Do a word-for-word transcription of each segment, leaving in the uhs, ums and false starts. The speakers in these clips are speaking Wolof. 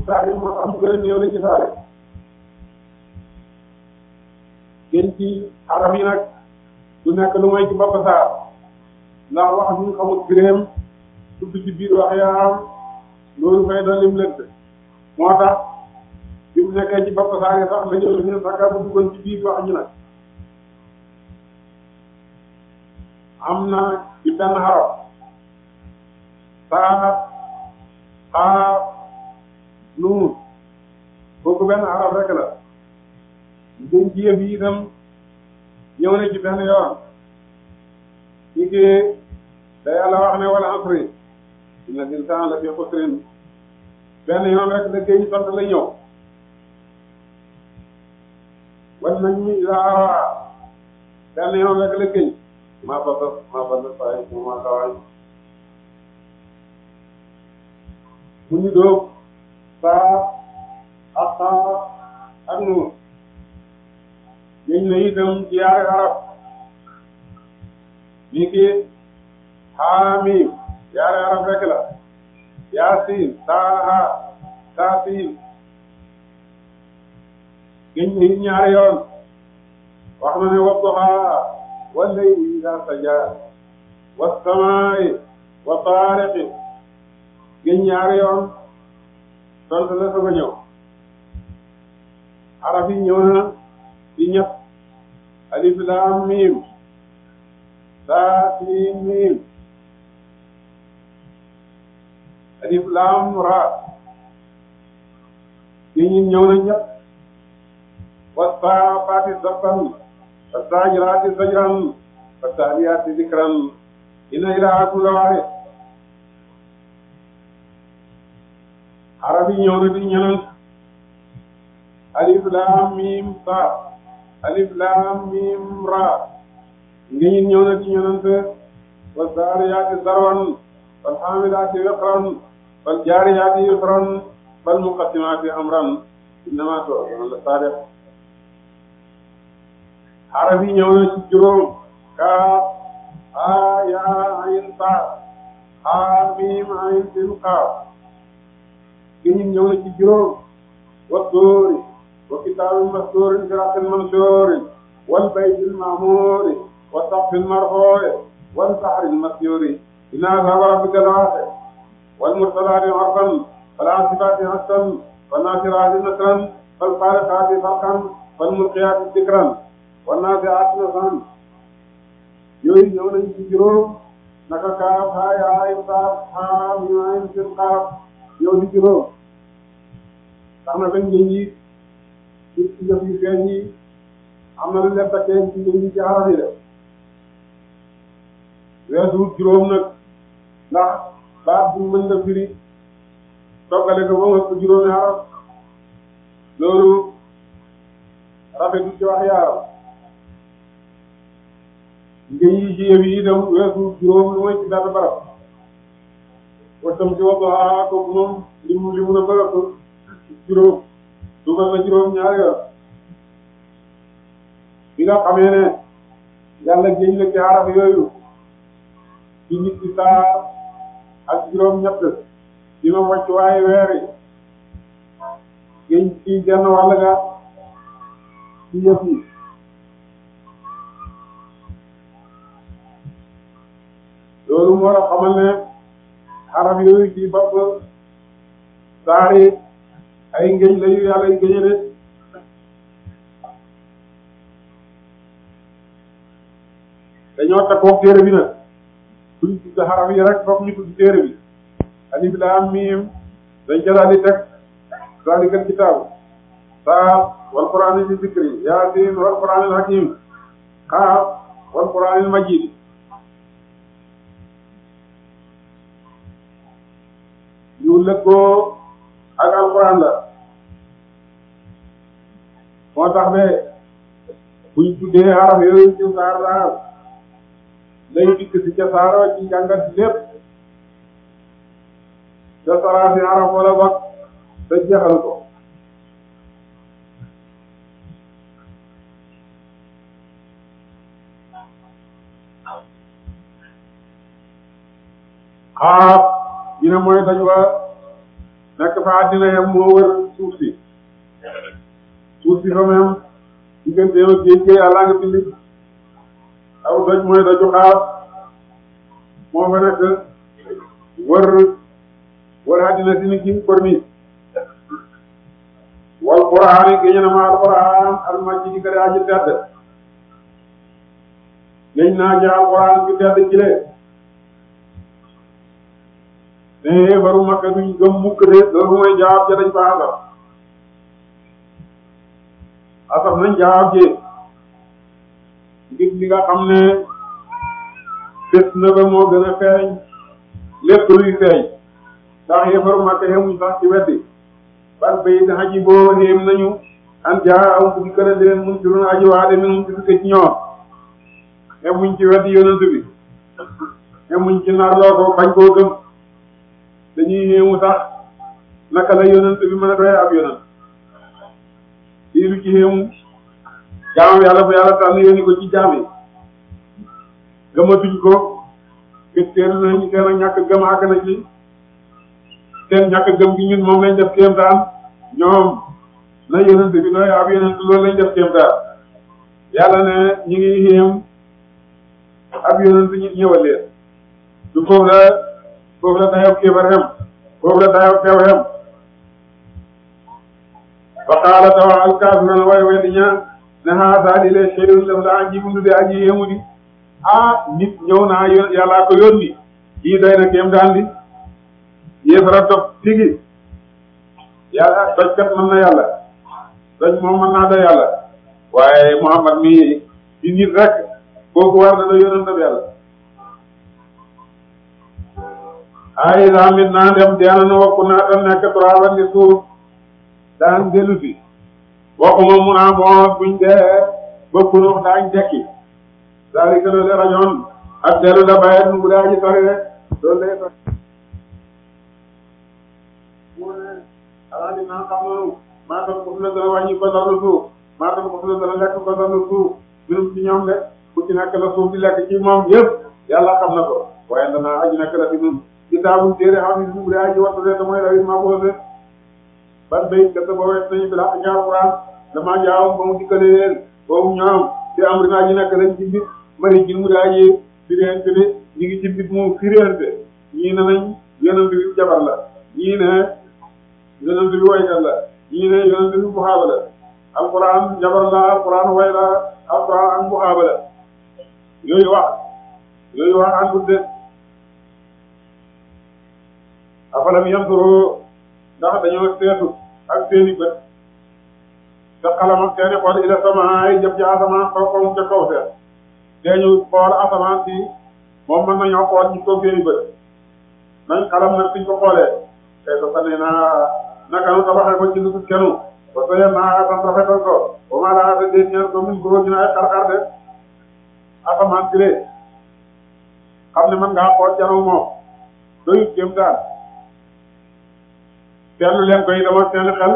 saar yi moo tax mu gën a néew la ci saar yi gën ci araf yi nag du nekk lu may ci bopp saar ndax wax ñu xamul biréem tudd ci biir wax yaa am loolu fay doon lim lënt moo tax bi mu nekkee ci bopp saar yi sax la ñëw ñu sakka bu duggoon ci biir wax ñu nag am na ci benn xaraf saa xaa nuun kooku benn xaraf rek la gën ci yëf yi itam ñëw na ci benn yoon ci kii da yàlla wax ne wala asri inna l-insaana la fi xusrin benn yoon rek la géej sant la ñëw wan nañu idaa hawaa benn yoon rek la géej maa ba ba maa ba ba faay maa kawaay mu ñu doog saa ak saa ak nuur géej na itam ci yaari arab mi ki haamiim yaari arab rek la yaasiin taaha taasiin géej na it ñaari yoon wax na ne wadduhaa wal layli idaa sajaa was samaa'i wa taariqi géej ñaari yoon sant la soog a ñëw arab yi ñëw na ci ñett alif laam miim taa siin miim alif laam raa géej ñi ñëw na ñett was-saaffaati saffan was-saajiraati sajran was-taaliyaati zikran inna ilaahakum la waahid arab yi ñëw na di ñeneen alif laam miim taa alif laam miim raa ngi ñëw na di ñeneen was-zaariyaati zarwan wal-haamilaati wiqran wal-jaariyaati yusran wal-muqassimaati amran innamaa tu'aduuna la-saadiq arab yi ñëw na ci juróom kaaf haa yaa ayn taa haa miim ayn siin qaaf gi ñëw na ci juróom wa tuuri wa kitaabin mastuurin firaqin manshuurin wal baytil ma'muuri wa saqfil marfuu'i wal bahril masjuuri inna ashaaba rabbika lawaaqi' wal mursalaati urfan wal aasifaati asfan wan naasiraati nasran wal faariqaati farqan wal mulqiyaati dhikran wan naazi'aati naz'an yooyu ñëw nañu ci juróom naka kaaf haa yaa ayn qaaf haa miim ayn siin qaaf yow di juróom tax na benn njëñ yi ci ci jëf yu feeñ yi am na lu leen takkee ci njëñ yi ci arab yi de weesu juróom nag ndax baat bu mën nga firi toggale ko ba mu ëpp juróomi arab loolu rafetul ci wax yaaram njëñ yi ci yëf yi itam weesu juróom lu mooy ci benn barab wattam ci wadduhaa kooku moom li mu li mun a bëgg juróom dugal na juróom ñaari yoon bi nga xamee ne yàlla géej la ci araf yooyu ci nit ci saa ak juróom ñett di ma wàcc waaye weer yi géej ci genn wàll ga ci yëf yi loolu moo la xamal ne araf yooyu ci bopp saari ay ngéej la yu yàlla yu géñe de dañoo takkoog téere bi nag suñ tudd xaraf yi rek fokk ñu tudd téere bi alif laam miim dañ ca daal di teg zaalikal kitaabu saa wal qur'aani di zikri yaasiin wal qur'aanil hakiim qaaf wal qur'aanil majiid yu lëkkoo ak alquran la moo tax de buñ tuddee xaraf yooyu ci saar saar lay dikk ci ca saaro ci jàngat lépp ca saraa si xaraf wala bak te jeexal ko xaaf dina mooy daj wa nekk dafa àddina yam moo wër suuf si suuf si fa mu yam diggante ak géej gi yàlla nga bind aw doj mooy doju xaar moo fa nekk wër wër àddina si ni ki korniis wal quraan yi génn na ma al quraan al majid di kare aji tedd génn naa ci al quraan bi tedd ci le ne baru makka duñ gëm mukk de loolu mooy jawaab ja dañ fa asaf asaf nañ jawaab ji ngir li nga xam ne bés na ba moo gën a feeñ lépp luy feeñ ndax yéefaru makka xemuñ sax ci weddi bal bay da aji boo xéem nañu an jaa aw ku di kër a leen mun ci run aji waade minum ci dugge ci ñoom xemuñ ci weddi yonent bi xemuñ ci narloo ko bañ koo gëm dañuy xéemu sax naka la yonent bi mën a doy ab yonent lii lu ci xéemu jaamam yàlla bu yàlla tànn yónni ko ci jaam yi gëmatuñ ko gis seen nañ seen ak ñàkk gëm àgg na ci seen ñàkk gëm gi ñun moom lañ def kéemtaan ñoom na yonent bi doy ab yonent loolu lañ def kéemtaan yàlla ne ñu ngi xéem ab yonent ñu ñëwal leen du foofu la foofu la dayow kéebar xem foofu la dayow teew xem fa qaala tawa alkaafiruna way weddi ñaan ne haasa li lee shay'un lam la aji bundu de aji yéemu di ah nit ñëw naa yàllaa ko yónni kii doy na kéemtaan di yéefara topp tigi yàlla doj kat mën na yàlla doj moom mën naa doy yàlla waaye Muhammad mi di nit rek kooku war na doy yonentam yàlla ay daa mit naa dem deena nu wakku naa tam nekk turaban di suuf daan dellu si waxuma mun a moo buñ dee ba kunux daañ dekki daali que loolu rajoon ak dellu la bayet nu bu daa ji sori rek loolu lay sori mu ne alaa di naa xam noonu maa tam ko fu la dana wàññi ko darlu suuf maa tam ko fu la dana lekk ko darlu suuf minum ci ñoom de ku ci nekk la suuf di lekk ci moom yëpp yàlla xam na ko waaye danaa aji nekk la fi nun kitaabum téere xam ne bu daa ji wattu de te mooy lawit maa boose ban bay gëstu ba wees nañu bi la ak alxuraan damaa jaawam ba mu dikkale leen boobu ñoom di am rinaa ji nekk lañ ci mbit mari ji mu daa ji firéente bi ñu ngi ci mbit mu firéente ñii ne nañ yonent bi jabar la ñii ne yonent bi waykat la ñii ne yonent bi buxaaba la alxuraan jabar la alxuraan way la alxuraan ak buxaaba la yooyu wax yooyu wax an budde afalam yanturu ndax dañoo seetu ak seeni bët te xalam ak seeni xool ila samaay jëm ci asamaan kaw kaw ca kaw seet dañu xool asamaan si moom mën nañoo xool ci kaw seeni bët nañ xalam nag suñ ko xoolee tey ko sane naa naka nu tabaxee ko ci lu kenu ba soyee naa tan rafetal ko ba maa laa te dee ñeen ko min góor ñu ay xar-xar de asamaan si lee xam ne mën ngaa xool janu moom doyut kéem daal seetlu leen koy dama seen xel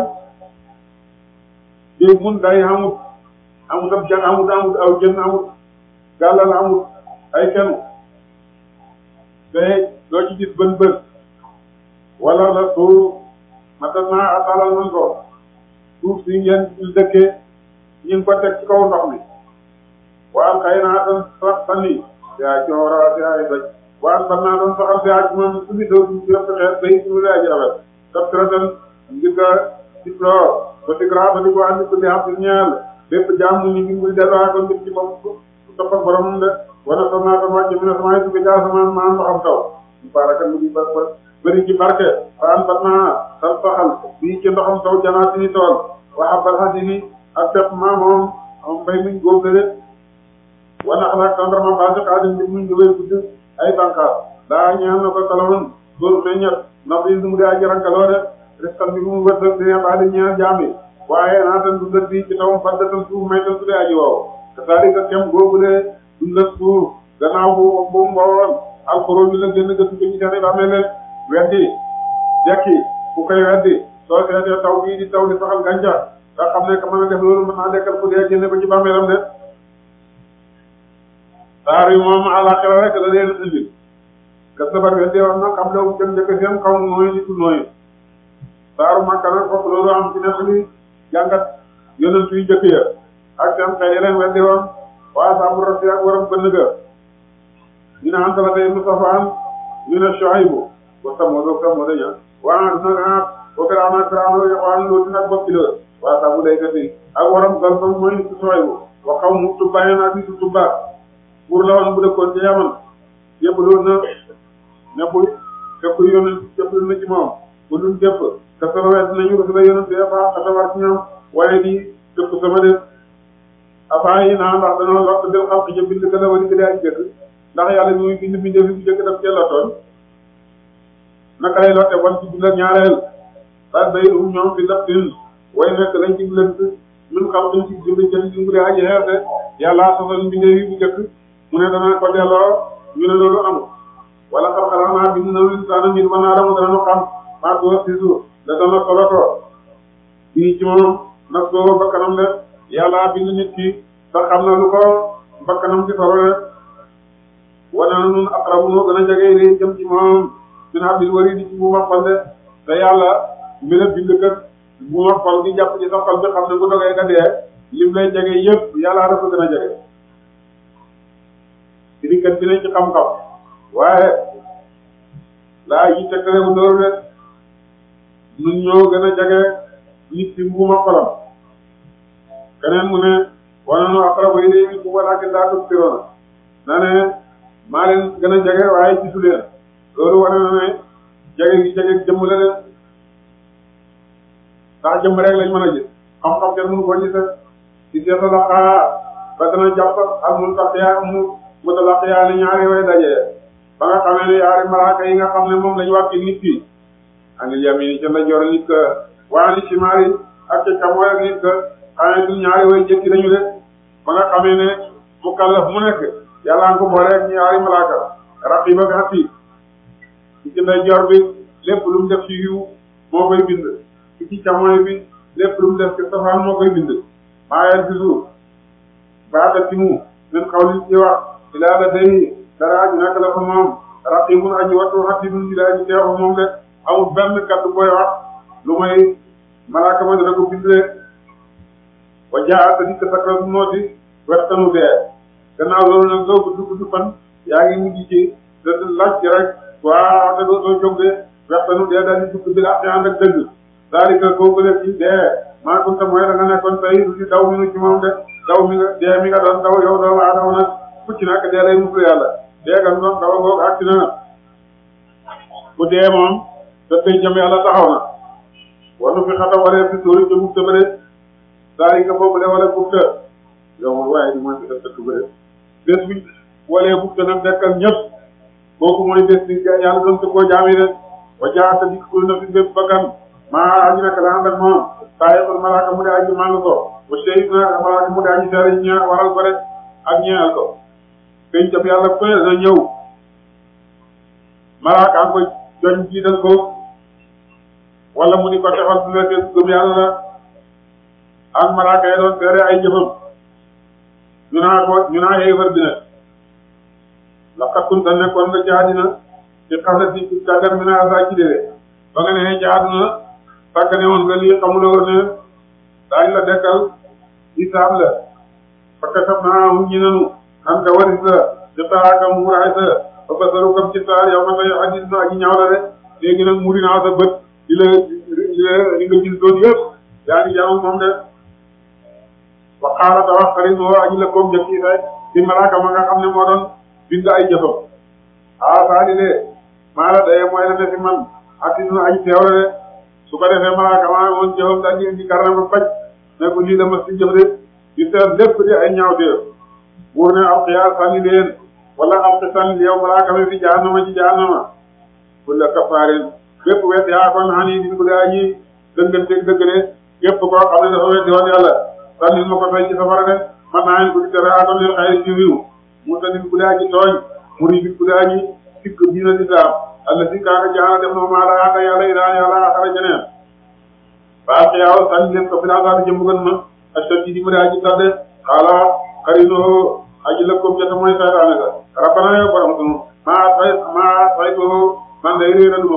di mun day amut amut ab jan amut amut aw jën amut gàllal amut ay kenu te doo ci gis bën bën wala la suuf matal naa atalal nañ ko suuf si ngeen dëkkee ñu ngi ko teg ci kaw ndox mi waan xëy naa doon sax sànni yaa ci war a yaa doj waan ban naa doon saxal yaa ci moom su fi doo si rafet xeet day suñu yaa ji rafet top traten ngir nga siploo ba si gra ba di ko andi ko di xam si ñeel bépp jaam mu ñu ngi muy delloo ko mbir ci bopp topp ak boromam de wana son naa kon wàcce mi ne samay suko jaa sama maan ndoxam taw ñu baraka mu di ba bëri ci barke waan ban naa tal saxal bii ci ndoxam taw janaa si ni tool waa bal xasi ni ak pepp maa moom am mbay muñ góob de wana xalaat tendrement basi xaadim bi muñ daway gudd ay bànqaar daa ñaan na ko taloon góor meññet ndax bi mu daa jarankaloo de risqan bi mu wërsëg dina baali ñaan jaam yi waaye naa tan dundat bi ci tawam faddatan suuf may tan su dee aji wow te saalika kem googu de dundat suuf gannaaw bu bu mbowoon alxuroo bi la génn gëstu ko ñu seeni ba mel leen weddi dekki ku koy weddi soo seetee taw bii di taw di saxal gàncax nga xam ne ka mën a def loolu mën naa dekkal ku dee génne ko ci bàmmeelam de saar yi moom àlaxira rek la leen indi ka sabar weddi woon na xam la um jëm njëkk seen xaw nooyu nitu nooyu saaru Makka nag foofu loolu am ci nekk li jàngat yonent yu jëkk ya ak seen xel yeneen weddi woon waa saabu rasi ak waram bënn ga ñu ne Anta la tey Mustafaan ñu ne Shuaybu wa Samuud wa Samuud ña waa dina naat wa Firawna Firawna yaxwaan loolu nag bopp ci la waa saabu day gati ak waram gal fa mooy nit Shuaybu wa qawmu Tubba naa bi su Tubba pour la woon bu dëkkoon ci Yaman yëpp loolu na nekkul képp yonent képp na ci moom bu dul képp te sama wet nañu ko la yonent ya fa xatawar ci ñoom waaye di képp sama def affaire yi naan ndax dañoo lott del xam ci bind ka la wari ka daa jëkk ndax yàlla ñu bind bindee fi bu jëkk daf cee lottoon naka lay lotte wan ci bind ak ñaareel daal day um ñoom fi daf tin way nekk lañ ci lënt ñun xam dañ ci bind jël ci ngudee aji xeerte yàlla sosal bindee fi bu jëkk mu ne dana ko delloo ñu ne loolu amul wala xam-xalam naa bind na lu saana ngir mën naa dama dana nu xam maa ko si suuf da dana solo ko bii ci moom nag soo bakkanam de yàlla bind nit ki te xam na lu ko bakkanam ci solo de wane na nun aqrabu noo gën a jege lii jëm ci moom min hablil warid di ci bu ma xol de te yàlla mi la bind kat bu ma xol di jàpp ci sa xol bi xam ne bu dogee nga dee lim lay jege yëpp yàlla dafa gën a jege iri kat dina ci xam-xam waaye laa yi tegtale bu dóoru de nun ñoo gën a jege nit ci bu ma xolam keneen mu ne wane nu aqrabu ilayhi minkum walaakin laa tubsiruun na ne maa leen gën a jege waaye gisu leen loolu wane na ne jege gi jege jëmm la leen ndax jëmm rek lañ mën a gis xam-xam kenn mënu ko gis ci seeta la xaa ba dana jàpp ak mun tax yaa mu mu talaq yaa ni ñaari way dajee ba nga xamee ne yaari malaaka yi nga xam ne moom lañu wàcc nit ki anil yamini ca la jor nit ka waa ni simaari ak ca càmmooy ak nit ka xamee du ñaari way jëkki dañu de ba nga xamee ne mu kallaf mu nekk yàlla nga ko boole ak ñaari malaaka raqib ak atiid ci ci nday jor bi lépp lu mu def ci yiw moo koy bind ci ci càmmooy bi lépp lu mu def ci safaan moo koy bind maa yel ci suuf baata ci mu min xawli ci wax ilaa la day dara aji nekk la fa moom raqibun aji wattu atidun ci la aji teew moom de amul benn kaddu booy wax lu may malaaka ma dana ko bindee wa jaa te dikk sakal moo di wettanu dee gannaaw loolu nag doo gudd gudd fan yaa ngi mujj ci da laaj ci rek waa te doo soo jóg de wettanu dee daal di dugg bi la ànd ak dëgg daal di ko kooku def ci dee maa kunta mooy da nga nekkoon tey du ci daw mi nu ci moom de daw mi nga dee mi nga doon daw yow doomu aadama nag fucc nag dee lay muslu yàlla dee gan doon daw ngoog àgg na bu dee moom te tey jëm yàlla taxaw na wanu fi xata waree fi sóori ca bugta ba de daari nga boobu de wala bugta yow moom waaye di mooy fi def dëkk ba de bés bi walee bugta nag dekkal ñëpp kooku mooy bés bi yàlla doon te koo jaami de wa jaata dik kul na fi bépp bakkan maa aji naka la ànd ak moom saa yëppal malaaka mu de aji màng ko wa shahid na malaaka mu de aji seere ña waral ko rek ak ñeexal ko peñ jam yàlla koy na ñëw malaaka am ko joñ jiital ko wala mu ni ko defal su nekkee gëm yàlla la ak malaaka yi doon seere ay jëfam ñu naa ko ñu naa yéefar bi nag laqad kunta nekkoon nga ci àddina ci xasa si ci tàggat mi naa saa ci déwee ba nga nee ci àdduna sàgg ne woon nga lii xamuloo ne daañu la dekkal isaab la parce que tam naa mu ñi nanu an ka waris la jotaaka muuraay sa ba basaru kam ci saar yow ma tay addis na aji ñaaw la de léegi nag muri naa sa bët di la di la li nga gis doon yëpp yaa ngi jaamu moom de wa xaala ta wax xarit moo aji la koom jëf ci say ci malaaka ma nga xam ne moo doon bind ay jëfam ah saa di de maa la daye mooy la defi man addis na aji teew la de su ko defee malaaka maa moon jëfam daal di di karne ba faj ne ko lii la mas ci jëf de di seet lépp di ay ñaaw teew buur ne am xiyaar sànni leen wala am xi sànni yow malaaka mi fi jahannama ci jahannama kulla kafaarin bépp wet yaa kon xani di ko daa ji dënganteeg dëgg de képp koo xam ne dafa weddi woon yàlla sànnil ma ko tey ci safara de man naa leen ko di tere aatoon leen xayri ci wiiw mu sànnil ku daa ji tooñ mu ri ku daa ji sikk diina lislaam alla si kaaka jaana def na maa la yaaka yàlla ilaan yàlla axara jeneen baa xiyaaw sànni leen ko fi laa saata jëmbugan ma astan ji di mu daa ji tadde xaala xarinoo aji lëkkoom jota mooy saytaane ga rabbana yow borom sunu maa say maa saytoo man day réeralu ma ko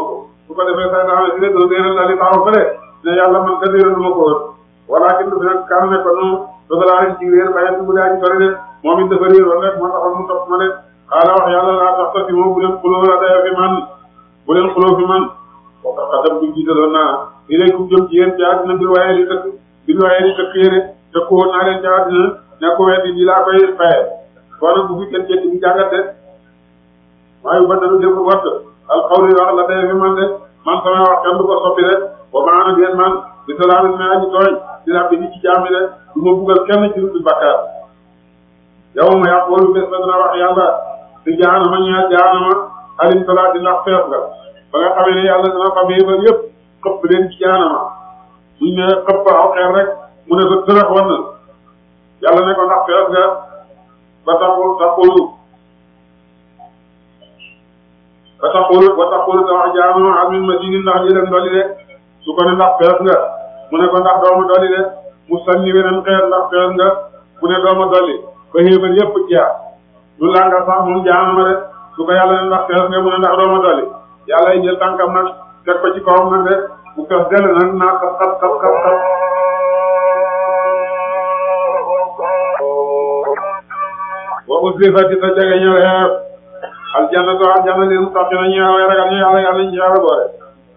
su ko defee saytaane si ne doo réeral daal di taxaw fële ne yàlla man ka réeral ma ko woon walakin du fi nag kan ne ko noonu dogalaa ci réer bàyyi bu daa ci sori de moom it dafa réeroon rek moo taxoon mu topp ma de xaala wax yàlla laa tax ta fi moom bu leen xuloo la daya fi man bu leen xuloo fi man boo tax xatam du jiitaloon naa li lay kum jëm ci yéen ci àddina bil waaye di tëkk bil waaye di tëkk yére te ko woon naa leen ci àddina ne ko weddi di laa koy faye kon nag bu fi kenn jënd di jàngat de waaye ba dana def wat alxawli wax la daya fi man de man sama wax kenn du ko soppi de ba maana bien man di salaamin mais aji tooñ di rabbi di ci jaami de du ma buggal kenn ci lu bakkaar yow ma yàqoolu bés ba dina wax yàlla di jaanama ñaar jaanama alim salaat di ndax fees nga ba nga xamee ne yàlla dina fa bee ba yëpp xëpp leen ci jaanama buñ ne xëpp aw xeer rek mu ne ko tërëx wan na yàlla ne ko ndax fees nga ba taxul taxulu ba taxul ba taxul da wax jaanama amin masini ndax lii leen dolli de su ko ne ndax fees nga mu ne ko ndax dooma dolli de mu sànni weneen xeer ndax fees nga mu ne dooma dolli ba xéebal yëpp jaar du langa sax moom jaanama de su ko yàlla ne ndax fees nga mu ne ndax dooma dolli yàlla ay jël tànkam nag teg ko ci kawam nag de mu fees dell nag naa xat xat xat xat xat wa uslifati ta jege ñëw xeer aljannatu aljanna leen sax na ñu way ragal ñu yàlla yàlla ñu yàlla boole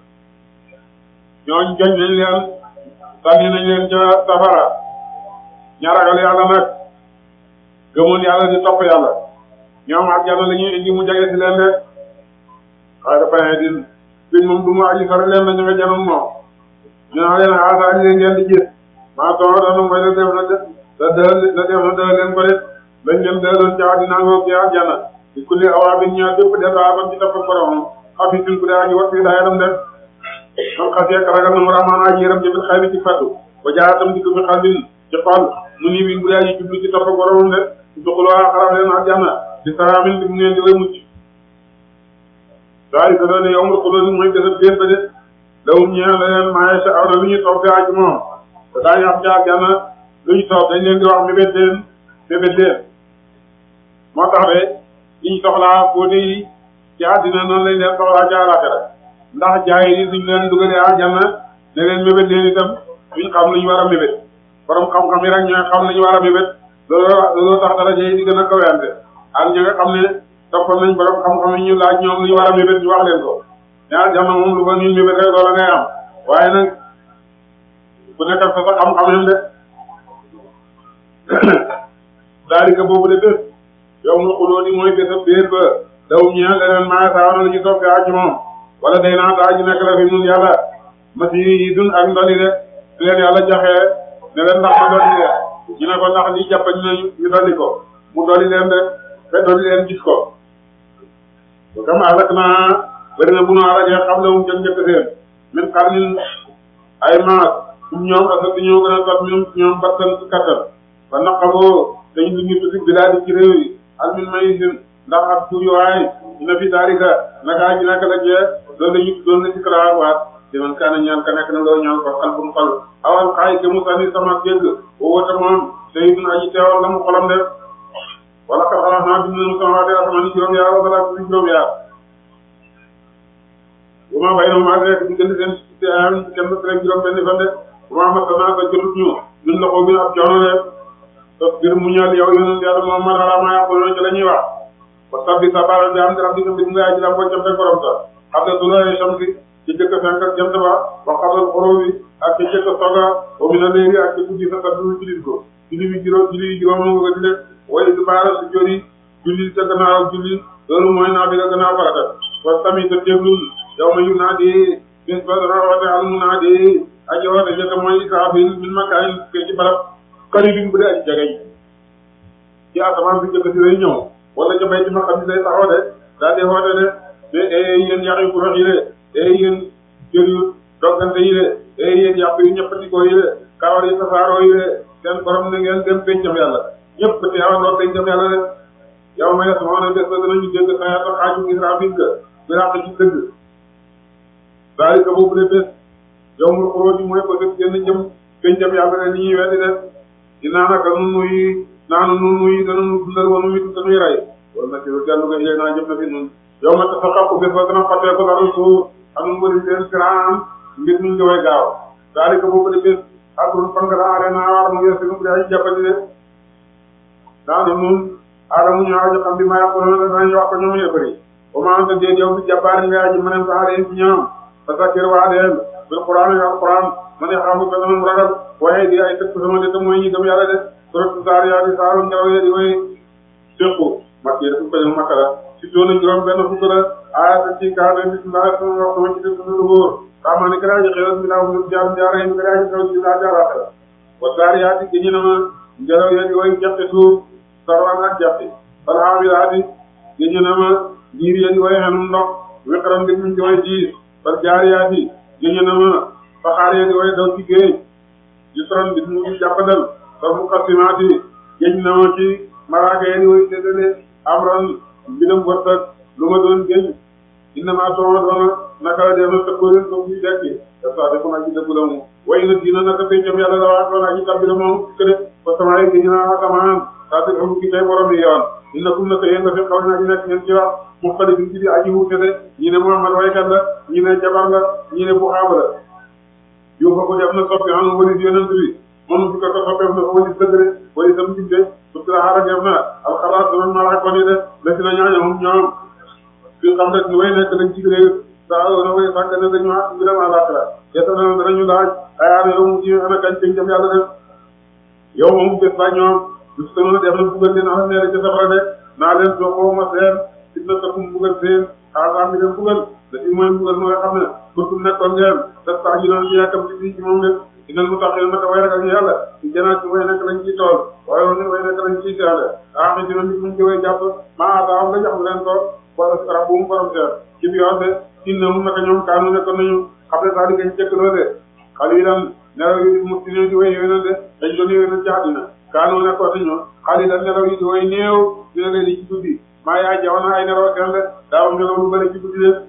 ñooñ joñ nañ leen sànni nañ leen ca safara ña ragal yàlla nag gëmoon yàlla di topp yàlla ñoom aljanna la ñuy indi mu jege si leen de waaye dafa ne din biñ moom du mu aji sori leen na ñu nga janoon moom ñu naa leen xaasa leen ngeen di gis maa toona danu mooy la def na la dël la def na dël leen ko de lañ leen dëloon ci àddina ngoog ci aljanna di kulli awaabin ñaar bépp def aabam ci topp borom xafiisin ku dee aji wat fii daa yaram de man xasee ragal na mu rahmaan aji yaram jëfit xay bi ci faddu ba jaatam di ko fi xalbin ci xol mu nii win bu dee aji jublu ci topp borom de duxuloo xaraf leen aljanna di saraamin di mu ngeen di way mucc daal di ko doon ne yow nga xulóo mooy desat biir ba de lawum ñeel la leen maaye sa aw na lu ñu toog fi aji moom te daañu am ci aljanna lu ñu toog dañ leen di wax mébét leen mébét leen moo tax de li ñu soxlaa fóote yi ci àddina noonu lañ leen soxlaa ci àllaaxira ndax jaay yi suñ leen dugalee aljanna ne leen mébét leen itam duñ xam lu ñu war a mébét borom xam-xam yi rek ñooy xam lu ñu war a mébét loolu loolu tax dara jëy di gën a kawente ak ñi nga xam ne toppal nañ borom xam-xam yi ñu laaj ñoom lu ñu war a mébét ñu wax leen ko ne aljanna moom lu ko ñuy mébét rek loola ngay am waaye nag bu nekkal fa sa xam-xam yam de daalika boobu de bés yow mu xuloo di mooy bésab déer ba dawum ñeel leneen maa saawana la ñu toog fi aji moom wala day naa taa ji nekk la fi nun yàlla masi yi dun ak ndoli de su leen yàlla joxee ne leen ndax ma dolli de ñu ne ko ndax li jàppañ ne ñu dolli ko mu dolli leen de te dolli leen gis ko kam alak naa bëri na bu nu alakee xam la um jëm njëkk seen min xarnin ay maas um ñoom asat ñoo gën a tot ñoom ñoom battan kattan ba naqaboo dañ du ñu tusik bilaadi ci réew yi ak min may sin ndax ak tuuyuwaay dina fi taarika naka ji naka la jee doon lañu doon la ci kalaar waat di man kaana ñaan ka nekk na loo ñaan ko xal bum xal awal xaay ke mu sànni sama jégg wowata moom tey dun aji teewal la mu xolam def wala ka xalaat naa bind nañu sama waatee asamani juróom yaar wala si juróom yaar bu ma bay na maa rek diggante seen si ayam kenn rek juróom benn fan de bu ma masana sa jotut ñu ñun loxo bi ab coono de tos bir mu ñal yow yonent yàlla moom man xalaa maa yàqul ci la ñuy wax ba sabbi sabara bi am di rabbi bi nga aji la ko jëm rek borom sa xam ne du la samsi ci jëkk fenk ak jant ba ba xabal xoro bi ak ci jëkk soga o mi na léegi ak ci guddi sa kaddu julit ko julli bi juróom julli bi juróom nga ko di def way du baara si jori julli sa gannaaw julli loolu mooy naa bi nga gannaaw farata wa sami ta déglul yow ma yu naa di bis ba dara woote al mu naa di aji woote jëkk mooy israfil min makkaay ke ci barab kari bi bu dee aji jagañ ci asamaan si jëkk si lay ñëw wala ca bay ci ma xam si lay taxaw de daal di woote de mais eh yéen yàq yu kuréel yi de eh yéen jër yu doggante yi de eh yéen yàq yu ñëppatikoo yi de kawar yi tasaaroo yi de seen borom na ngeen dem pencam yàlla ñëpp te yàlla pencam yàlla de yow ma yes moo ne bés ba danañu dégg sayata xaaju israfil ga bi ràq ci dëgg daal ka boobu de bés yow mu xuróo ji mooy ko def génn jëm pencam yàlla de ni ñuy weddi de dinaa naka nun nuy naanu nun nuy danañu dundal wanu mi dañuy rey wala na ci dellu nga yéeg naa jëm na fi nun yow ma ta sa xàqu bés ba dana xatee ko dara suuf xam nga wëri leen grand mbir mi ngi koy gaaw daal ko boobu de bés ak lu fan nga daare naa war mu yëf mu day jàppandi de daana nun aadamu ñu aajo xam bi ma yàqu na danañ wax ko ñoom yëppari ba ma anta déet yow bi jàbbaari nga aji mënen sax leen ci ñoom parce que kër waa deel bil quran yi alquran ma ne xamu ko dama ragal waaye di ay tëkk sama de te mooy ñi gëm yàlla de suratu Zaariyaat saaru njaw ye di way séqu mak yi dafa ko ñu makala ci doona juróom benn fukk la aaya ci kaane bismillah sama wax sama ci def lu wóor xamaa ne garaaji xewal mi laa mu jaar jaare mi garaaji taw ci laa jaaraata wa Zaariyaat gi ñu na ma ngelaw ye di way jaxte suuf sarwaan ak jaxte wal haamilaati gi ñu na ma diir ye di way xenum ndox wiqaram ngir ñu di way diis wal jaariyaati gi ñu na ma faxaar ye di way daw ci géej yusran bi mu ngi jàppandal ba mu xasimaati géej na ma ci malaaka yi di woy séddale amran mbidam wërsëg lu ma doon géej inna maa tooma doona naka la dee na tëkkooleen comme ñu dekki te saa defoon ak ci dëgg la mu way na diina naka pencam yàlla la waa doon ak ci tabbi la moom këre ba sama yi géej naa asamaan saa te amu ki tey borom yi yoon inna kum naka yéen dafa xaw naa ci nekk ngeen ci wax mu xali bi ci di aji wuute de ñi ne Muhammad waykat la ñi ne jabar la ñi ne bu xaaba la yow ko ko def na soppi xam walis yonent bi moom su ko ko soppeef na ko walis dëgg de walisam jibde su la xaara def na alxalaat doon mala ko ni de la si na ñaaña moom ñoom fi xam rek ni way nekk lañ ci réew saa na way sànq ne dañu wax mbiram àllaaxira yetta na danañu laaj ayaane yow mu ci ana kañ kañ jëm yàlla def yow moom bés ba ñoom su ko mën a def na buggal leen xam ne ci safara de naa leen soxoo ma seen fitna takum buggal seen xaasaam bi leen buggal da ci mooy buggal mooy xam ne surtout nekkoon ngeen def sax ji noonu ci yàkkam ci fii ci moom de inal mu taxil naka way ragal yàlla ci janaat ci way nekk lañ ciy tool waaye woon way nekk lañ ciy seede aaxi dina nit muñ jëwee jàpp maa daaw nga jox leen ko wala rab bu mu borom seet ci bi yoon de inna mun naka ñoom kaanu nekkoon nañu xam ne sax di gañ jëkk loo de xal yi dan nelaw yi mu si ne di way yéwénal de dañ doon yéwénal ci àddina kaanu nekkoon nañu xal yi dan nelaw yi di way néew dina leen di ci guddi maa yaay jawoon ay nelaw seen de daawam nelaw lu bëri ci guddi de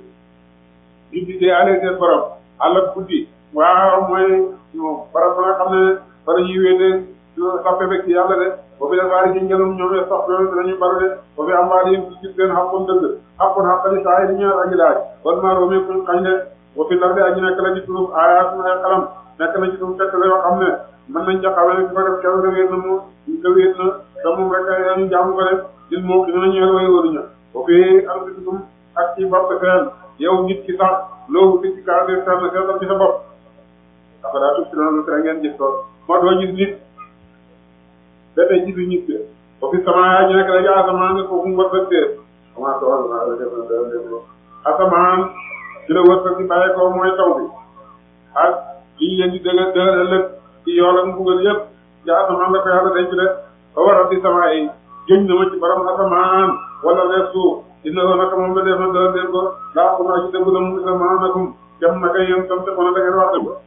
di di dee ale seen borom àll ak guddi waaw mooy barab ba nga xam ne bala ñuy wéete sappe bek ci yàlla de boobu la baari ci ngelum ñoom sax yooyu dinañu baru de boobu am baari yi ci seen xaqoon dëgg xaqoon xaqali saa yi di ñëw aji laaj wala maa roomee kuñ xañ de boo fi lar de aji nekk la ci suuf aayaat na ay xalam nekk na ci suuf fekk la yoo xam ne mën nañ ca xamee ne su ko def kew da wéet na mu da wéet na te moom rek ñu jaamu ko def din moo dina ñëwel way wóoruña boo fi alsitum ak ci bopp seen yow nit ki sax loolu fi ci kaa de seen seetal ci sa bopp dafa daa tuuti noonu tere ngeen gis ko moo doo gis nit ba tey gisu nit ke ba fi sama yaa ñu nekk la ja asamaan nga foofu mu wërsëg de comment tool naa la def na def asamaan ci la wërsëg di bàyyee ko mooy taw bi ak lii leen di dëgg dëgg ëllëg ci yool ak mbugal yëpp ja asamaan la ko yàlla denc de ba war a di sama yi jëñ na ma ci borom asamaan wala leer suuf dina ko naka moom la def na dëgg leen ko daa ko naa ci dëgg la mu asamaan nakum jam naka yéen tam te mën a da ngeen wax dëgg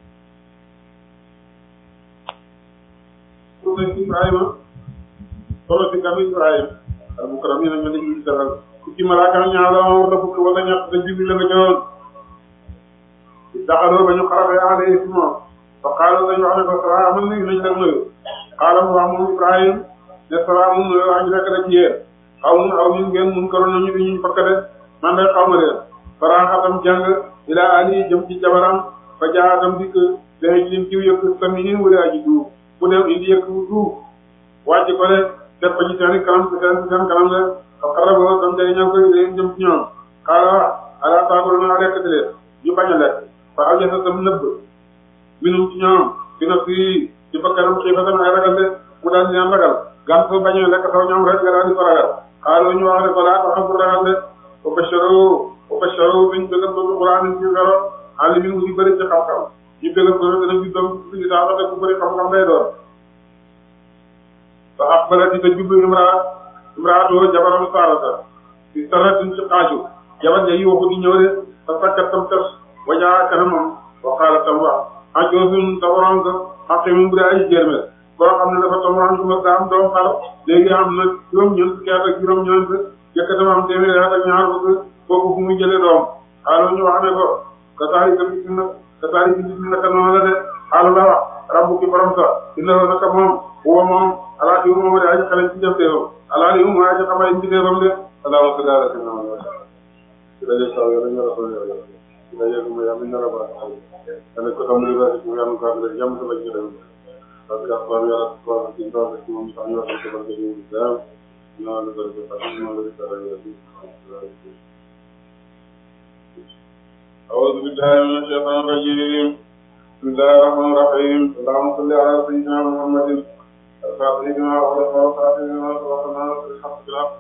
Ibrahima solo si kam Ibrahima al mukram yi nag mel ni ñu defal ku ci malaaka ñaar la wala fukk wala ñett da jibi la nga joon daxaloo ba ñu xarabee alayhi si moom fa xaaloo dañu wax ne ko salaamun nañ nañ def nuyu xaalam wax moom Ibrahima ne salaamun nuyu wax ñu nekk da ci yéen xaw mun aw ñun ngeen mun karoon nañu di ñu fakka de man day xaw ma leen faraaxatam jàng ila ali jëm ci jabaram fa jaatam dikk daxej lim ciw yëkk saminin wala aji duuf bu dem indi yëkk duuf wàcc ko de def ko ci seen kanam seen seen kanam de xarala boobu tam day ñëw koy leen jëm ci ñoom xaala ala taakul na lekk di leen ñu bañ a lekk fa al jasa tam nëbb minum ci ñoom fi na si ci bakkanam xiifa tam ay ragal de mu daal di leen ragal gan soo bañee lekk saw ñoom rek nga daal di ko ragal xaaloo ñu wax ne ko laa taxam pour ragal de o basharo o basharo biñ bëggal bëgg Qur'an ci garo àll mi ngi bëri ci xam-xam ñu bëggal ko dana gi doom ci daa fa bu bëri xam-xam lay doon fa aqbalat ta jublu imraa imraatu jabaram Saarata fi saratin ci xaaju jabar ja yi waxu di ñëw de fa sakkat tam tas wajaa kanamam wa qaala tam wax ajoosun tabaram ka xaqimin bu dee ay jerme koo xam ne dafa tabaram su ma daa am doom xar léegi am na juróom-ñeent fukki at ak juróom-ñeent jëkkatam am téeméeri at ak ñaar fukk kooku fu muy jëlee doom xaaloo ñu wax ne ko kasaari ka bis na kasaari ka bis na naka noonu la de xaalu la wax rabbu ki borom sa dina la naka moom huwa moom alaati wu moom de aji xale ci jëfteefam alaati wu moom aji xamay ci jëfteefam de allahumma salli ala sayyidina Muhammad dajeeg mu yàlla ñu raba yàlla ko tam li rek mu yàlla ko am rek jàmm sa bañ ko dem parce que askan yàlla ko ci doon ci moom sax ñu wax ko ba ñu ñu daal non la ko def ak non la ko def أعوذ بالله من الشيطان الرجيم بسم الله الرحمن الرحيم اللهم صل على سيدنا محمد الفاتح لما أغلق والخاتم لما سبق الناصر بالحق بالحق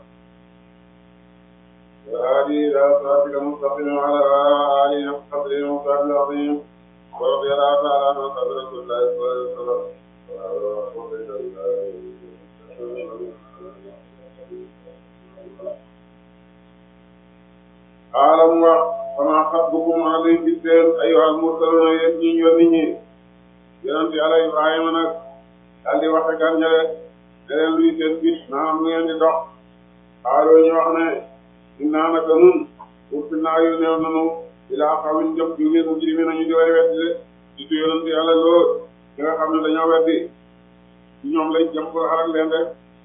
والهادي إلى صراطك المستقيم وعلى آله حق قدره ومقداره العظيم ورضي الله تعالى عن أصحاب رسول الله صلى الله عليه وسلم أعلم وما خطبكم عليه بالدين أيها المرسلون يبني يبني yonent Yàlla Ibrahima nag daal di wax ak ñële ne leen luy seen bis naam lu ngeen di dox xaaloo ñu wax ne innaa naka nun ursilnaa yónneew nanu ilaa qawmin jëm ci ngeen mujrimiin nañu di way weddi de di tu yonent Yàlla lool ñi nga xam ne dañoo weddi ci ñoom lañ jëm pour xarak leen rek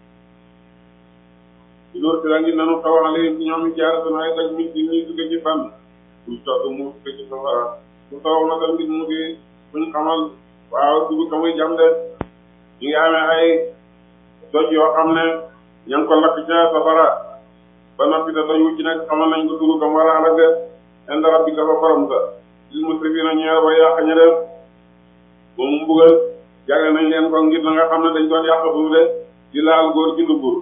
di loolu si la ngi nanu xaw leen ci ñoom i jaar sunu ay daj mit di ñuy dugge ci fan buñ togg mu dugge ci safara su taw na tam nit mu di buñ xamal waaw dugg ka muy jam de ñu ngi amee ay doj yoo xam ne ña ngi ko lakk ca safara ba noppi te doj wu ci nekk xamal nañ ko dugg ka mu war a àll de inda rabbika fa borom sa lil musrifiina ñeer ba yàq ña de moom mu mbugal jagle nañ leen ko ngir na nga xam ne dañ doon yàq suuf de di laal góor ci ndubur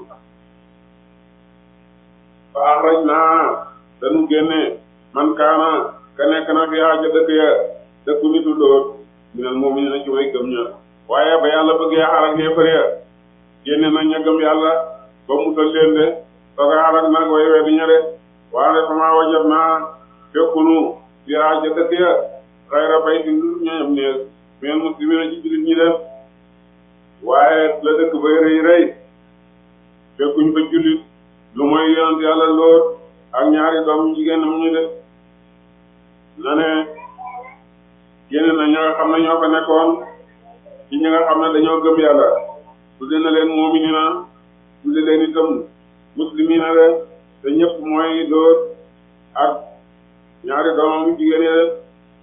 fa axraj naa dañu génne man kaana ka nekk na fi aaja dëkk ya dëkku nitu dóor minal mu'miniina ci way gëm ña waaye ba yàlla bëggee xalak yéefar ya génne na ña gëm yàlla ba musal leen de sooga xalak nag way weddi ña de waaye sama wajat naa fekkunu fi aaja dëkk ya xayra baytin ñoñam nees minal muslimiina ci jullit ñi def waaye la dëkk bay rëy rëy fekkuñ fa jullit lu mooy yonent yàlla Lóot ak ñaari doom jigéenam ñu def na ne génne na ña nga xam ne ñoo fa nekkoon ci ñi nga xam ne dañoo gëm yàlla tudde na leen mu'miniina tudde leen itam muslimiina de te ñëpp mooy Lóot ak ñaari doomam jigéen yi de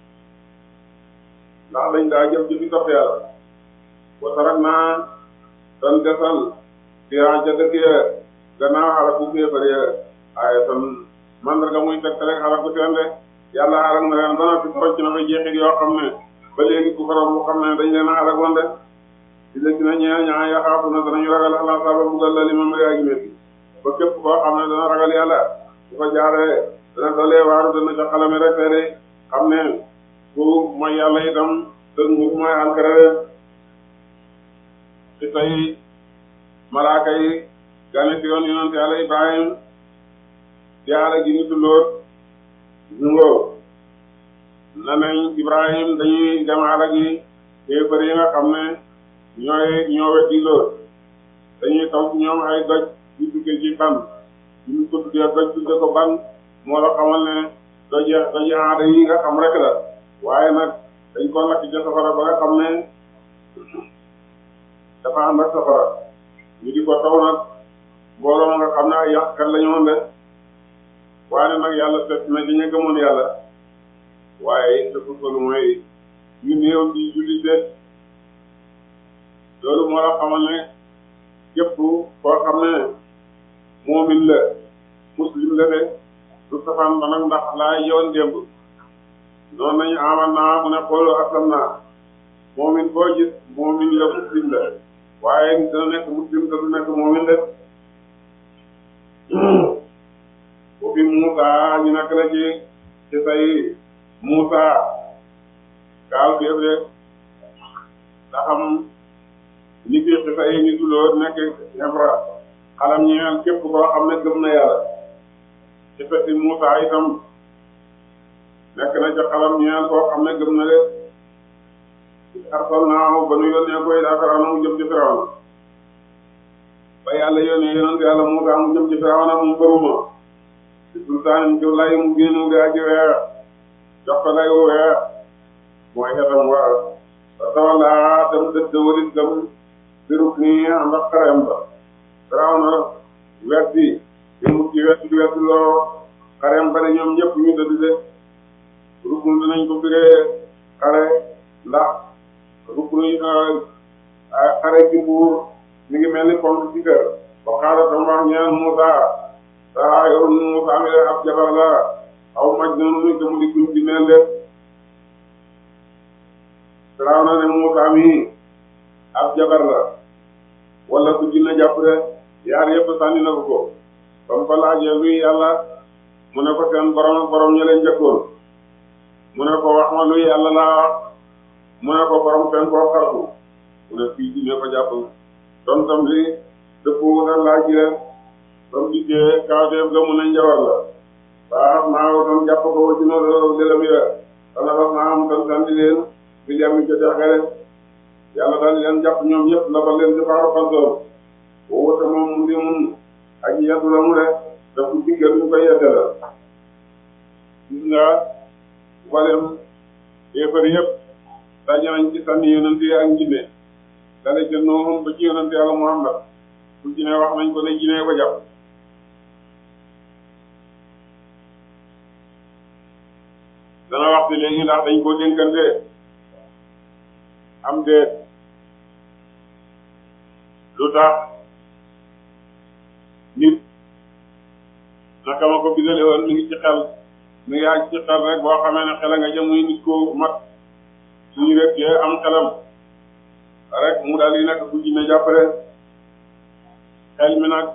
ndax dañ daa jëf ci fi topp yàlla wa taraknaa tan desal fiihaa ca dëkk ya gannaaw xalaku kéefar ya ay tan mandarga muy teg rek xalaku seen de yàlla xalak na leen ba noppi tocc na fa jeexit yoo xam ne ba léegi ku faral bu xam ne dañ leen a xalak woon de di la si na ñee ñaa yaxaafu na danañu ragal ala saba bugal la li ma mari ak métti ba képp koo xam ne dana ragal yàlla bu ko jaaree dana dolee waaru dana ca xalame rek te de xam ne ku mooy yàlla itam te nguur mooy alkara ci tey malaaka yi gane si yoon yonent yàlla Ibrahim yàlla gi nitu Lóot ñu ngoo na nañ Ibrahim dañuy dem àll gi kéefar yi nga xam ne ñooy ñoo weddi Lóot dañuy taw ñoom ay doj yu duggee ci ban ñu ko tuddee doj tudde ko ban moo la xamal ne doj doj aada yi nga xam rek la waaye nag dañ ko lakk ca safara ba nga xam ne dafa ànd ak safara ñu di ko taw nag mbooloo nga xam ne ay yàqkat la ñu woon de waaye nag yàlla seet na ci ña gëmoon yàlla waaye te fu lu mooy ñu néew ci jullit de loolu moo la xamal ne képp koo xam ne moomin la muslim la de du safaan ba nag ndax laa yoon démb noonu nañu amal naa mu ne xoolu aslam naa moomin boo gis moomin la muslim la waaye dana nekk muslim te du nekk moomin de bu fi Muusa ñu nekk la ci ci say Muusa kaaw déef de nga xam ni fi ci say ni tulóor nekk Hebra xalam ñeel képp koo xam ne gëm na yàlla ci feti Muusa itam nekk na ca xalam ñeel koo xam ne gëm na de arsalnaahu ba nu yónnee koy daa Firawna mu jëm ci Firawna ba yàlla yónnee yonent yàlla Muusa mu jëm ci Firawna mu bëruma ci sultaan ci lay mu génn di aji weer jox ko lay wu weer mooy xetam war ba tawallaa dem dëdd walit dem biruk nii ànd ak xarem ba Firawna weddi yi mu ci weddi weddi loo xarem ba ne ñoom ñëpp ñu dëdd de rukun dinañ ko firee xare ndax rukun yi xare ci buur mi ngi mel ni ponk ci kër ba xaaral tam wax ñaan Musa saa yow Musa mi ab jabar la aw maj noonu muy ko mu di kuñ ci mel de Firaaw na ne Musa mi ab jabar la wala ku dina jàpp de yaar yëpp sànni na ko ko ba mu ko laajee luy yàlla mu ne ko seen borom ak borom ña leen njëkkoon mu ne ko wax ma luy yàlla laa wax mu ne ko borom seen koo xartu mu ne fii dina ko jàpp tontam li dëppoo na laaj yi rek ba mu dikkee kawteef ga mu ne njawar la waaw maa ngi doon jàpp ko ci noonu lëlëm ya dana ba maa am tan sànni leen bi leen mi jotee xere yàlla daal di leen jàpp ñoom ñëpp la ba leen di xaaru fantoor boo wute moom mu di mun aji yeddu la mu de daf ko diggal ñu koy yedde la gis nga walem yéefar yëpp daje nañ ci sànni yonent yi ak njinne dale ca Nuuhum ba ci yonent yàlla Muhammad ku ci ne wax nañ ko ne jinne ko jàpp dana wax ci léegi ndax dañ koo dénkante am déet lu tax nit naka ma ko bidale woon mi ngi ci xel mi ngi àgg ci xel rek boo xamee ne xel a nga jëm muy nit ko mat suñu rek yee am xelam rek mu daal di nekk ku jinne jàppale xel mi nag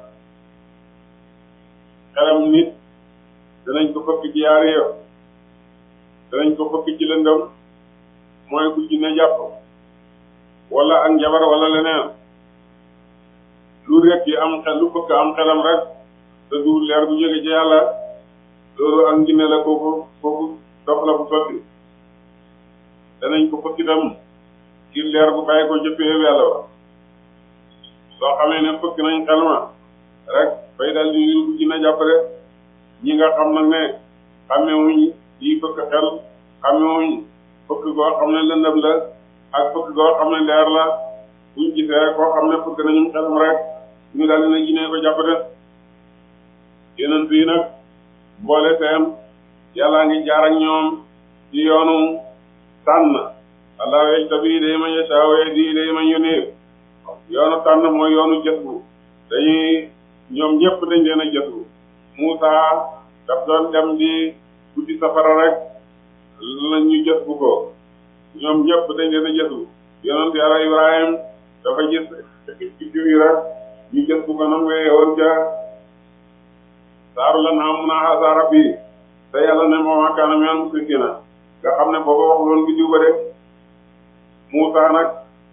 xelam nit danañ ko fëkk ci yaari yo danañ ko fëkk ci lëndëm mooy ku jinne jàpp wala ak njabar wala leneen lu rek yi am xel lu fëkk am xelam rek te du leer bu jóge ci yàlla loolu ak njinne la kooku kooku dox la bu sotti danañ ko fëkk itam ci leer bu bàyyi ko jëppee yàlla ba soo xamee ne fëkk nañ xel ma rek bay dal di bu jinne jàppale ñi nga xam nag ne xamewuñ yi fëkk xel xamewuñ fëkk goo xam ne lëndëm la ak fëkk goo xam ne leer la buñ gisee koo xam ne fëkk nañu xelam rek ñu daal dina jinne ko jàpp de yeneen fii nag boole seen yàllaa ngi jaar ak ñoom ci yoonu tànn allah yajtabii day man yashaa wa yahdi day man yuniib yoonu tànn mooy yoonu jëtbu dañuy ñoom ñëpp dañ leen a jëtbu Muusa daf doon dem di guddi safara rek la ñu jëtbu ko ñoom ñëpp dañ leen a jëtbu yonent yàlla Ibrahim dafa gis ci jiw yi rek ñu jëtbu ko nam wee woon ca saaru la naa mun a xaasa rabbi te yàlla ne moo kaana minal mushrikiina nga xam ne booba wax loon biddiw ba de Muusa nag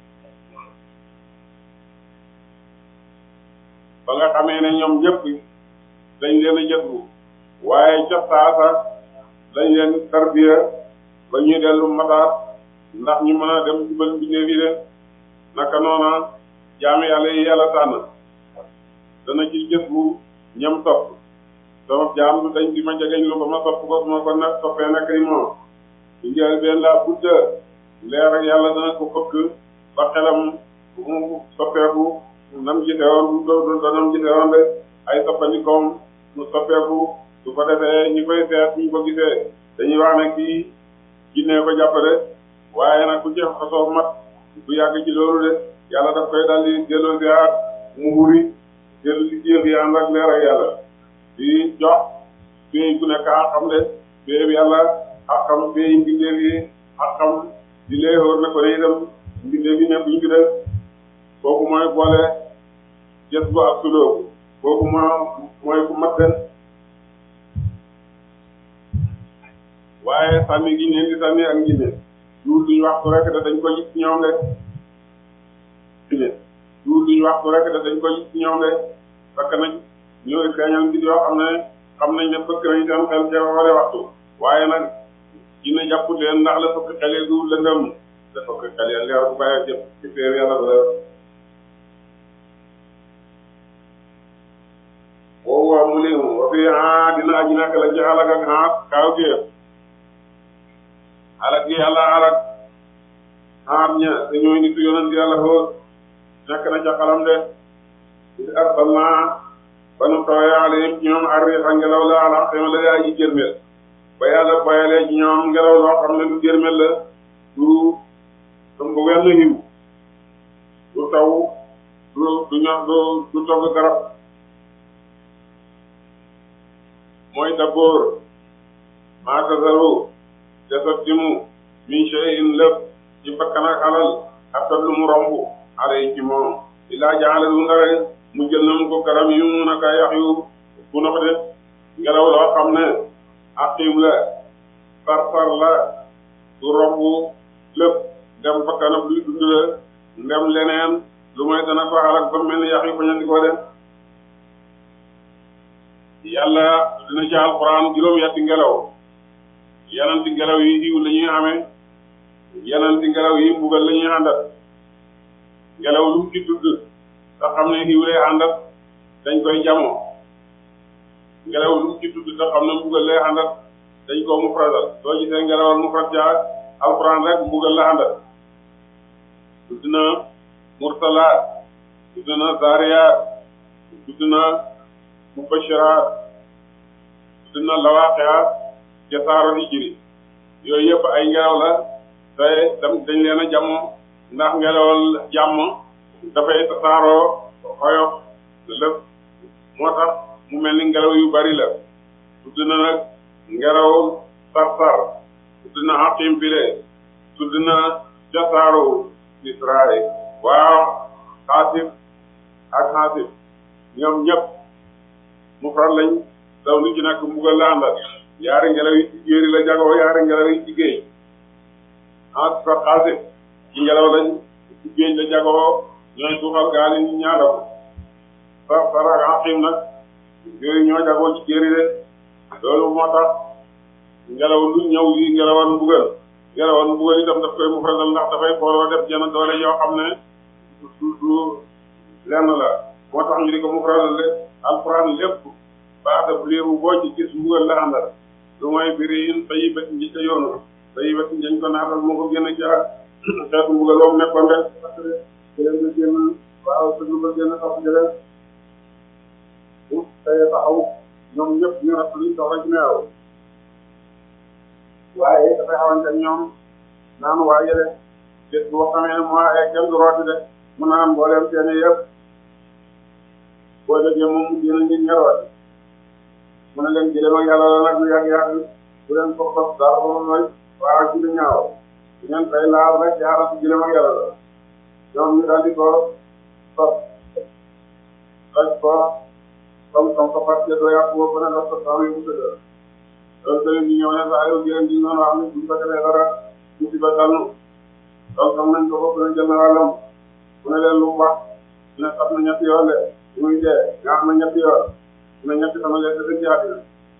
ba nga xamee ne ñoom ñëpp dañ leen a jëtbu waaye ca saasa dañ leen tarbiya ba ñuy dellu mataat ndax ñu mën a dem jubal mbindeef yi de naka noona jaami yàlla yi yàlla tànn dana ci jëtbu ñam topp sama jaam du dañ di ma jegeñ lu ba ma topp ko su ma ko nag toppee nekk ni moom ci njël benn laa budda leer ak yàlla dana ko fëkk ba xelam mu soppeeku nam gise woon do do nam gise woon de ay soppandikoom mu soppeeku su ko defee ñi koy seet ñu ko gisee dañuy wax ne kii jinne ko jàppale waaye nag ku ci xasoo mat bu yàgg ci loolu de yàlla daf koy daldi delloo si aat mu wuri dellu si jëf yi ànd ak leer ak yàlla di jox pay ku nekk ak xam de pay bi yàlla ak xam pay mbindeef yi ak xam di lee wóor ne ko ne itam mbindeef yi nekk ñu ci def kooku mooy boole jës bu ak sulooku kooku moo mooy ku mat den waaye sànni gi ñeen di sànni ak njinne duul duñu waxtu rek da dañ ko gis ci ñoom de duul duñu waxtu rek da dañ ko gis ci ñoom de fekk nañ ñooy feeñal nit yoo xam ne xam nañ ne fëkk nañ seen xel ca wale waxtu waaye nag jinne jàpput leen ndax la fëkk xelee du lëndëm da fëkk xelee leer bu bàyyi jëpp ci féer yàlla ba leer woowu waa mu limu wa fii aa dina aji nak la ci xalak ak xaat kaaw géef xalak gi yàlla xalak xaat ña te ñooy nitu yonent yàlla xool nekk na ca xalam de di arsalnaa ba nu tooyee alayhim ci ñoom arriixa ngelaw la ala xema la yaa ji jërmel ba ba yàlla boyalee ci ñoom ngelaw loo xam ne du gërmel la du ëmb wenn xiw du taw du du ñax du du togg garab mooy dabboor maa tasaru jasat jimu min shay'in lépp ci bakkan ak alal xattat lu mu romb ale yi ci moom illaa jaale lu nga rek mu jël na mu ko garab yu mun a kaa yax yu bu na ko def ngelaw loo xam ne aqim la far-far la du romb lépp dem bakkanam luy dund la ndem leneen lu may dana ko xalak ba mel ni yax yu fañandi ko def yàlla dina ci alxuraan juróom-yetti ngelaw yenanti ngelaw yi diw la ñuy amee yenanti ngelaw yi mbugal la ñuy àndat ngelaw lu ci tudd te xam ne xiw lay àndat dañ koy jamoo ngelaw lu ci tudd te xam ne mbugal lay àndat dañ koo mufradal soo gisee ngelawal mufrad ca alxuraan rek mbugal la àndat tudd na mursalaat tudd na zaariyaat tudd na mubashiraat tudd na lawaaqiaat ca saaro hijri yooyu yëpp ay ngelaw la te dañ leen a jàmm ndax ngelawal jàmm dafay tasaaroo xoyof lépp moo tax mu mel ni ngelaw yu bari la tudd na nag ngelaw sar-sar tudd na aqim bile tudd na ca saaro Israël waaw xaasif ak xaasif ñoom ñëpp mufrad lañ daw lu ci nekk mbugal la àndal yaari ngelaw yi ci jéeri la jagoo yaari ngelaw yi ci géej xaasif ak xaasif ci ngelaw lañ ci géej la jagoo ñooy suuxal gaal yi ñu ñaada ko sar sar ak aqim nag yooyu ñoo jagoo ci jéeri de loolu moo tax ngelaw lu ñëw yi ngelawal mbugal ngelawal mbugal itam daf koy mufradal ndax dafay booloo def jenn doole yoo xam ne du du lenn la moo tax ñu di ko mufradal de alquran lépp baax daf léebu boo ci gis mbugal la àndal lu mooy biri in bayi bati ñi ca yoonu bayi bati dañ ko naatal moo ko génn ca xeetu mbugal boobu nekkoon rek parce que jëleen nga génn waaw sëñu ba génn sax jëleen bu tey taxaw ñoom ñëpp ñu rat luñ soxla ci neew waaye dafay xawante ak ñoom naan waa yële bés boo xamee ne moo ay kenn du rooti de mu naan mbooleem seen yëpp boo déggee moom mu génn nit ñerooti mu ne leen jëlee ma yàlla la nag lu yàgg-yàgg bu leen ko tos dara ba mooy waa ci lu ñaaw su ngeen fay laal rek jaara si jëlee ma yàlla la ñoom ñu daal di ko tos toj ko comme comme ko parce que doo yàq boo ko ne daf ko sama yu mu dëgg loolu tamit ñu ñëw ne saa yow jërëm ji noonu xam ne buñ ko defee dara musiba dal nu donc xam nañ ko bopp na jël na wàllam mu ne leen lu mu wax ne xam na ñetti yoon de muy dee nga xam ne ñetti yoon mu ne ñetti sama leen dëgg ci àddina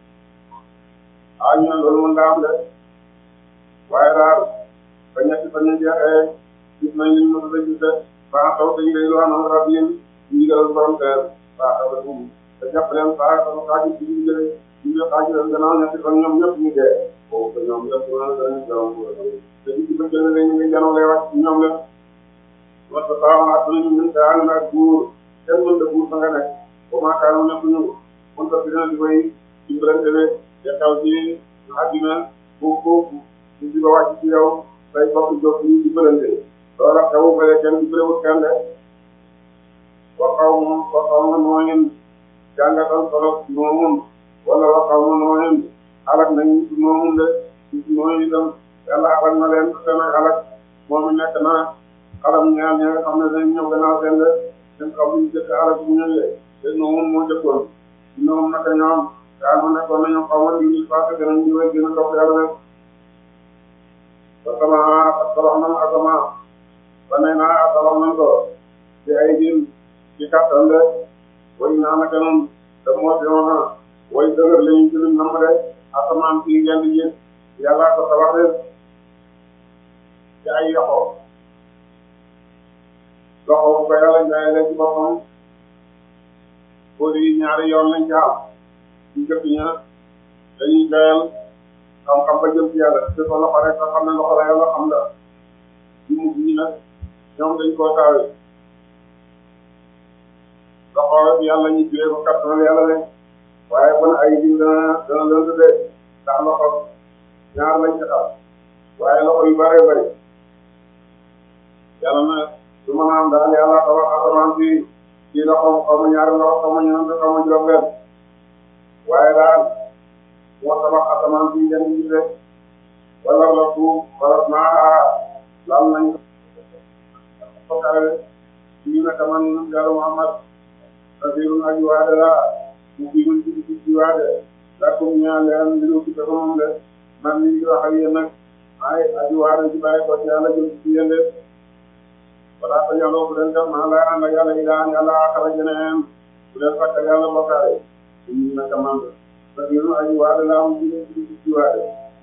ah ñu ne loolu mën daa am de waaye daal ba ñetti fan ñu jeexee gis nañ liñ mos a gis de baax taw dañ koy lu anam rab yi ñu galal borom teer baax taw dafa te jàpp leen saa sama xaaju ci ñu jëlee ñu ngi xaaju leen gannaaw ñetti fan ñoom ñëpp ñu dee boobu te ñoom ñëpp ñu naan dañuy gërëm te ci ci bëccëg ne ñu ngi janoo lay wax ci ñoom la parce que saa ma suñu ñun te ànd ak buur kenn mën de buur fa nga nekk ba maakaaru nekk ñu mën ko dina di koy dimbalante ne te xew ci àddina bu ko ñu di ko wàcc ci yow say bokk jóg ñu dimbalante loolu ak xewu bële kenn dimbalewut kenn de waxaw moom waxaw nga nooyin jàngatal solo moomun wala waxaw nga nooyin alak nañ ci moomun de ci nooyin itam yàlla alak na leen te nag alak moom it nekk na alam ñaar ñi nga xam ne dañ ñëw gannaaw seen de seen xam ñu jëkk alak bu ñëwee te moomun moo jëkkoon ñoom naka ñoom daa ma nekkoon nañu xaw ma li ñu passé danañ ñëwee gën a topp yàlla rek asama asalaam nan asama ba nee naa asalaam nan ko ci ay diin ci kàttan de way naa naka noonu te moo si woon way dëgër la ñu ci luñ nam de asamaan fii ngeen di gis yàlla ko tabax de ci ay yoxo loxo bu ko yàlla jaayee ci boppam boo di ñaari yoon lañ ci am ñu jëkk ña dañuy joyal xam-xam ba jëm ci yàlla te ko loxo rek nga xam ne loxo la yàlla xam la ñu mujj ñi nag ñoom dañ koo taawee loxo yàlla ñu juree ko kattanal yàlla de waaye kon ay diw dana dana lënt de ndax loxo ñaar lañ ci xam waaye loxo yu bëree bëri yàlla na su ma naan daal yàlla tabax asamaan si ci loxo xaw ma ñaari loxo xaw ma ñeent xaw ma juróom-benn waaye daal moo tabax asamaan si ngeen gis rek wala la suuf wala naa laal nañ ko kawe ñu ne kaman yàlla Muhammad rasulun aji waade la mu fi mun ci ci ci waade lakum ñaan leen mbiru ci dafa moom de man li ngi wax ak yéen nag ay aji waade ci bàyyi ko ci yàlla jëm ci yéen de wala ko yàlla bu leen def maa lay ànd ak yàlla ilaan yàlla axara jeneen bu leen fàtte yàlla bokkaale ñu ne kaman rasulun aji waade la mu fi mun ci ci waade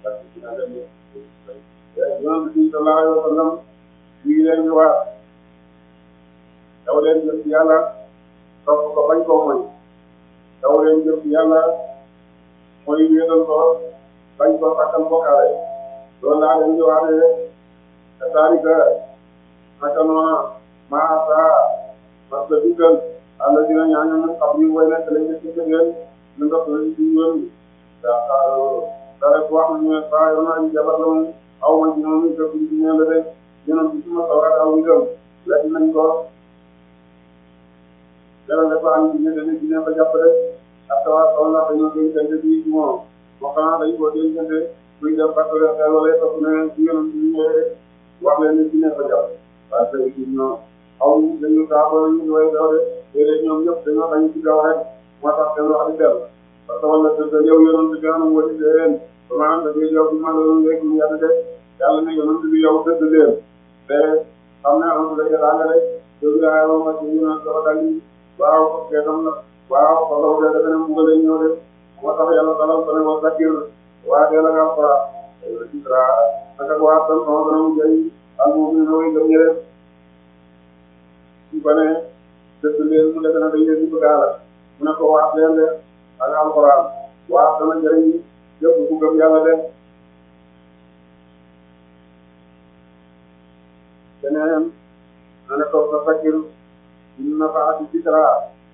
yonent bi sallallahu alayhi wa sallam ñu ngi leen di waat daw leen jëm ci yàlla topp ko bañ koo moy daw leen jëm ci yàlla mooy wéetal ko bañ koo fàttal bokkaale loolu laa leen di waatee te taalika naka noona maa saa parce que dikkal àlla dina ñaaño ñu xam ñu way nekk lañ ci leen ñu ndox lañ ci yoon bi daa xaaroo dara ku wax nañu ne saa yoon naa ñu jabar la mu aw ma ci noonu ñu def ci ñeen la de ñeneen ci suma sawrat aw itam lekk nañ ko dara dafa am ñu ne ci ne fa jàpp rek ak tawa taw na dañoo koy jënd bi ci moom moo xanaa dañ ko doon jënd muy def parce que xel wala topp ne ci yoon bi ñëwee wax leen ne ci ne fa jàpp parce que ci ñoo aw dañu saako ñu way daw de léeg-léeg ñoom ñëpp dañoo bañ ci daw rek moo tax seen wax di del parce que wala te yow yoon bi gën a wati leen maanaam da ngay yow bi ma la doon léegi ñu yàgg de yàlla ne yonent bi yow dëgg leen te xam ne am na yàlla rek yow yaa yow ma ci ñu naan sama dal yi waaw kay tam na waaw xooloo de dafa ne mu ngi leen ñëw de moo tax yàlla dalal ko ne ko zakir waa dee la nga fara sitra naka waa tan sama dana mu jëy ak moom ñu nooy gëm ñëre su ko ne dëgg leen mu defe na dañ leen di bëgg la mu ne ko waat leen de ak alxuraan waa dana jëriñ yëpp ku gëm yàlla de beneen na ne ko sa zakir dina faati sitra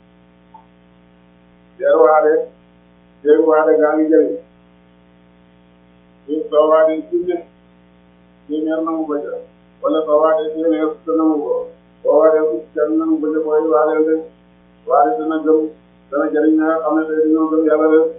deeru waade deeru waade gaa ngi jëriñ soo waade junne téeméer na mu bëgg wala soo waade téeméer fukk na mu ko soo waade fukk kenn na mu bëgg booy waadeel de waade dana gëm dana jëriñ na nga xam ne tey dañoo gëm yàlla de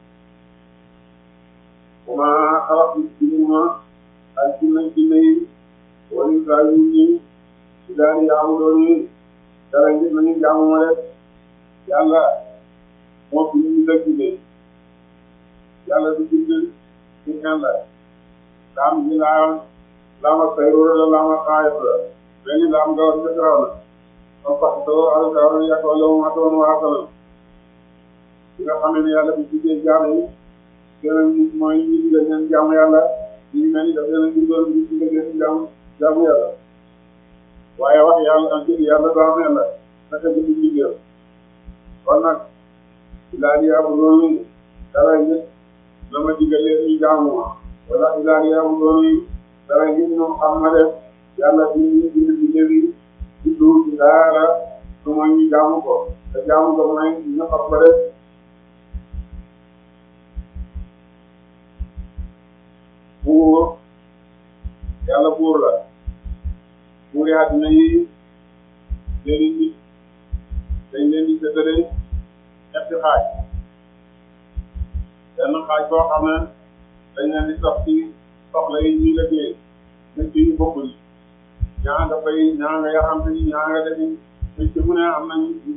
kuma xalaat bi jinuma ak jinne jinne yi wala saa yu ñi ci daal yaamu doon yi dara ngir nañu jaamu ma rek yàlla moo fi ñu dëkk de yàlla du bind ci xel la daam ñi laa laama sayru la laama xaayat la benn laam nga war ca garaw na ba pax doo alkawar yàqoo la mu atoon waasalam bi nga xam ne yàlla bi bindee jaam yi gën a nit mooy ñu digal leen jaamu yàlla ñu mel ni daf leen a bindoon ñu digal leen jaamu jaamu yàlla waaye wax yàlla ak jëf yàlla doo am yàlla naka jëf liggéey kon nag ilaa yaabu doonu dara nit la ma digal leen ñu jaamu ma wala ilaa yaabu doonu dara nit ñoom xam ma def yàlla bi ñu bind liggéey yi di duur ci dara su ma ñu jaamu ko te jaamu ko mooy ñu xam ko def buur yàlla buur la buur yi àddina yi leen nit dañ leen di séddale ñetti xaaj benn xaaj boo xam ne dañ leen di sox ci soxla yi ñuy liggéey nit yi bokkul ñaa nga fay ñaa nga yaxamte ñaa nga defi nit mu ne am nañ